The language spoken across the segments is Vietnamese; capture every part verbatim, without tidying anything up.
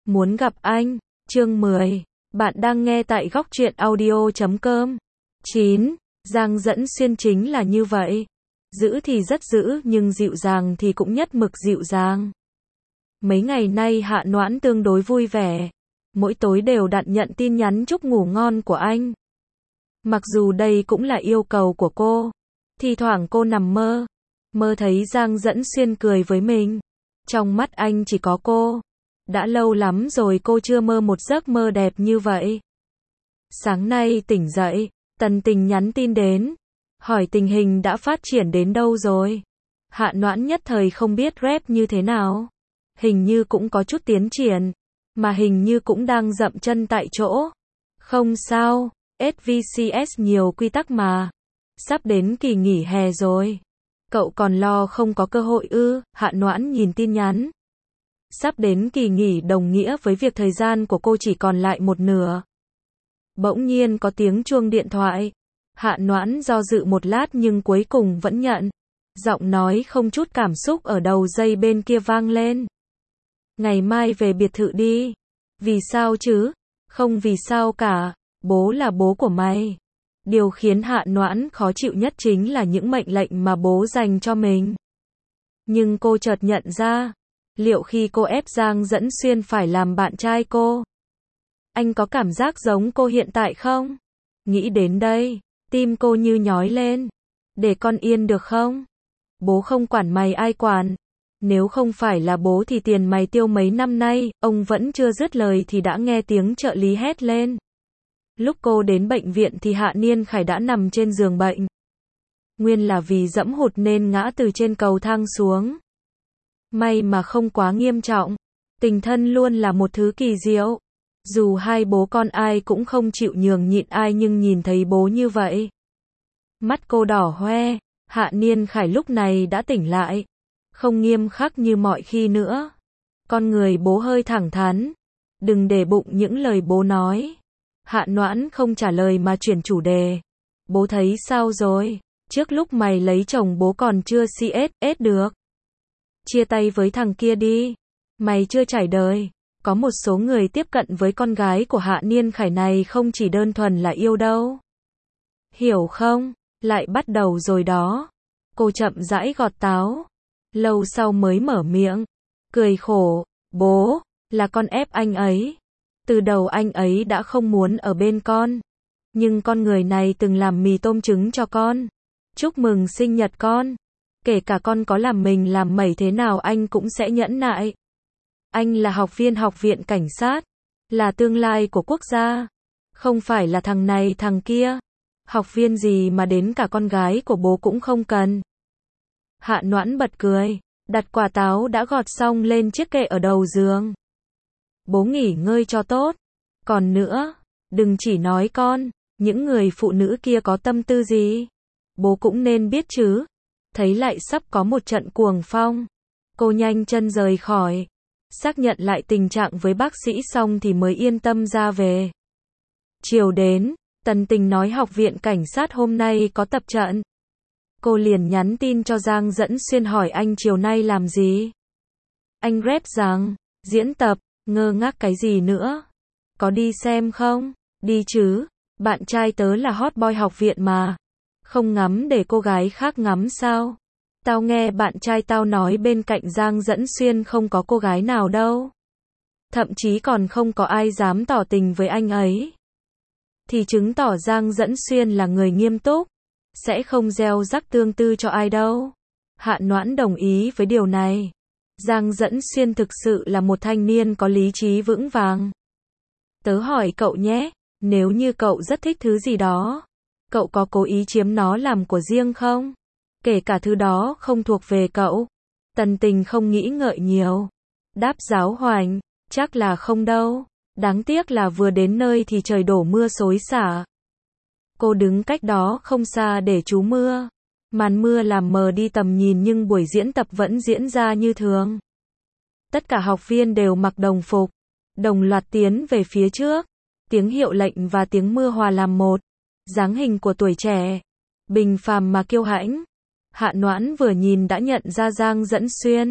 Muốn gặp anh. Chương mười. Bạn đang nghe tại góc truyện audio chấm com. chín. Giang Dẫn Xuyên chính là như vậy. Giữ thì rất giữ, nhưng dịu dàng thì cũng nhất mực dịu dàng. Mấy ngày nay Hạ Noãn tương đối vui vẻ. Mỗi tối đều đặn nhận tin nhắn chúc ngủ ngon của anh. Mặc dù đây cũng là yêu cầu của cô. Thi thoảng cô nằm mơ. Mơ thấy Giang Dẫn Xuyên cười với mình. Trong mắt anh chỉ có cô. Đã lâu lắm rồi cô chưa mơ một giấc mơ đẹp như vậy. Sáng nay tỉnh dậy, Tần Tình nhắn tin đến. Hỏi tình hình đã phát triển đến đâu rồi. Hạ Noãn nhất thời không biết rep như thế nào. Hình như cũng có chút tiến triển. Mà hình như cũng đang dậm chân tại chỗ. Không sao, ét vê xê ét nhiều quy tắc mà. Sắp đến kỳ nghỉ hè rồi. Cậu còn lo không có cơ hội ư? Hạ Noãn nhìn tin nhắn. Sắp đến kỳ nghỉ đồng nghĩa với việc thời gian của cô chỉ còn lại một nửa. Bỗng nhiên có tiếng chuông điện thoại. Hạ Noãn do dự một lát nhưng cuối cùng vẫn nhận. Giọng nói không chút cảm xúc ở đầu dây bên kia vang lên. Ngày mai về biệt thự đi. Vì sao chứ? Không vì sao cả. Bố là bố của mày. Điều khiến Hạ Noãn khó chịu nhất chính là những mệnh lệnh mà bố dành cho mình. Nhưng cô chợt nhận ra. Liệu khi cô ép Giang Dẫn Xuyên phải làm bạn trai cô, anh có cảm giác giống cô hiện tại không? Nghĩ đến đây, tim cô như nhói lên. Để con yên được không? Bố không quản mày ai quản. Nếu không phải là bố thì tiền mày tiêu mấy năm nay. Ông vẫn chưa dứt lời thì đã nghe tiếng trợ lý hét lên. Lúc cô đến bệnh viện thì Hạ Niên Khải đã nằm trên giường bệnh. Nguyên là vì dẫm hụt nên ngã từ trên cầu thang xuống. May mà không quá nghiêm trọng. Tình thân luôn là một thứ kỳ diệu. Dù hai bố con ai cũng không chịu nhường nhịn ai nhưng nhìn thấy bố như vậy. Mắt cô đỏ hoe. Hạ Niên Khải lúc này đã tỉnh lại. Không nghiêm khắc như mọi khi nữa. Con người bố hơi thẳng thắn. Đừng để bụng những lời bố nói. Hạ Noãn không trả lời mà chuyển chủ đề. Bố thấy sao rồi? Trước lúc mày lấy chồng bố còn chưa xê ét ét được. Chia tay với thằng kia đi. Mày chưa trải đời. Có một số người tiếp cận với con gái của Hạ Niên Khải này không chỉ đơn thuần là yêu đâu. Hiểu không? Lại bắt đầu rồi đó. Cô chậm rãi gọt táo. Lâu sau mới mở miệng. Cười khổ. Bố, là con ép anh ấy. Từ đầu anh ấy đã không muốn ở bên con. Nhưng con người này từng làm mì tôm trứng cho con. Chúc mừng sinh nhật con. Kể cả con có làm mình làm mẩy thế nào anh cũng sẽ nhẫn nại. Anh là học viên học viện cảnh sát. Là tương lai của quốc gia. Không phải là thằng này thằng kia. Học viên gì mà đến cả con gái của bố cũng không cần. Hạ Noãn bật cười. Đặt quả táo đã gọt xong lên chiếc kệ ở đầu giường. Bố nghỉ ngơi cho tốt. Còn nữa, đừng chỉ nói con. Những người phụ nữ kia có tâm tư gì. Bố cũng nên biết chứ. Thấy lại sắp có một trận cuồng phong. Cô nhanh chân rời khỏi. Xác nhận lại tình trạng với bác sĩ xong thì mới yên tâm ra về. Chiều đến, Tần Tình nói học viện cảnh sát hôm nay có tập trận. Cô liền nhắn tin cho Giang Dẫn Xuyên hỏi anh chiều nay làm gì. Anh rep rằng, diễn tập, ngơ ngác cái gì nữa. Có đi xem không? Đi chứ, bạn trai tớ là hot boy học viện mà. Không ngắm để cô gái khác ngắm sao? Tao nghe bạn trai tao nói bên cạnh Giang Dẫn Xuyên không có cô gái nào đâu. Thậm chí còn không có ai dám tỏ tình với anh ấy. Thì chứng tỏ Giang Dẫn Xuyên là người nghiêm túc. Sẽ không gieo rắc tương tư cho ai đâu. Hạ Noãn đồng ý với điều này. Giang Dẫn Xuyên thực sự là một thanh niên có lý trí vững vàng. Tớ hỏi cậu nhé, nếu như cậu rất thích thứ gì đó, cậu có cố ý chiếm nó làm của riêng không? Kể cả thứ đó không thuộc về cậu. Tần Tình không nghĩ ngợi nhiều. Đáp giáo hoành, chắc là không đâu. Đáng tiếc là vừa đến nơi thì trời đổ mưa xối xả. Cô đứng cách đó không xa để trú mưa. Màn mưa làm mờ đi tầm nhìn nhưng buổi diễn tập vẫn diễn ra như thường. Tất cả học viên đều mặc đồng phục. Đồng loạt tiến về phía trước. Tiếng hiệu lệnh và tiếng mưa hòa làm một. Dáng hình của tuổi trẻ. Bình phàm mà kiêu hãnh. Hạ Noãn vừa nhìn đã nhận ra Giang Dẫn Xuyên.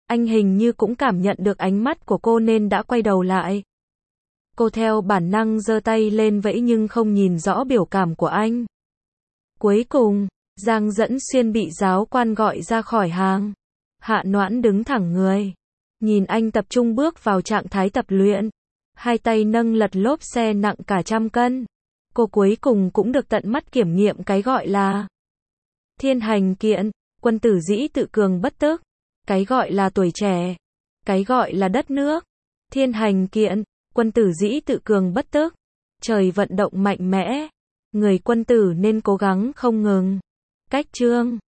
Anh hình như cũng cảm nhận được ánh mắt của cô nên đã quay đầu lại. Cô theo bản năng giơ tay lên vẫy nhưng không nhìn rõ biểu cảm của anh. Cuối cùng, Giang Dẫn Xuyên bị giáo quan gọi ra khỏi hàng. Hạ Noãn đứng thẳng người, nhìn anh tập trung bước vào trạng thái tập luyện. Hai tay nâng lật lốp xe nặng cả trăm cân. Cô cuối cùng cũng được tận mắt kiểm nghiệm cái gọi là thiên hành kiện, quân tử dĩ tự cường bất tức. Cái gọi là tuổi trẻ, cái gọi là đất nước. Thiên hành kiện, quân tử dĩ tự cường bất tức. Trời vận động mạnh mẽ, người quân tử nên cố gắng không ngừng. Cách chương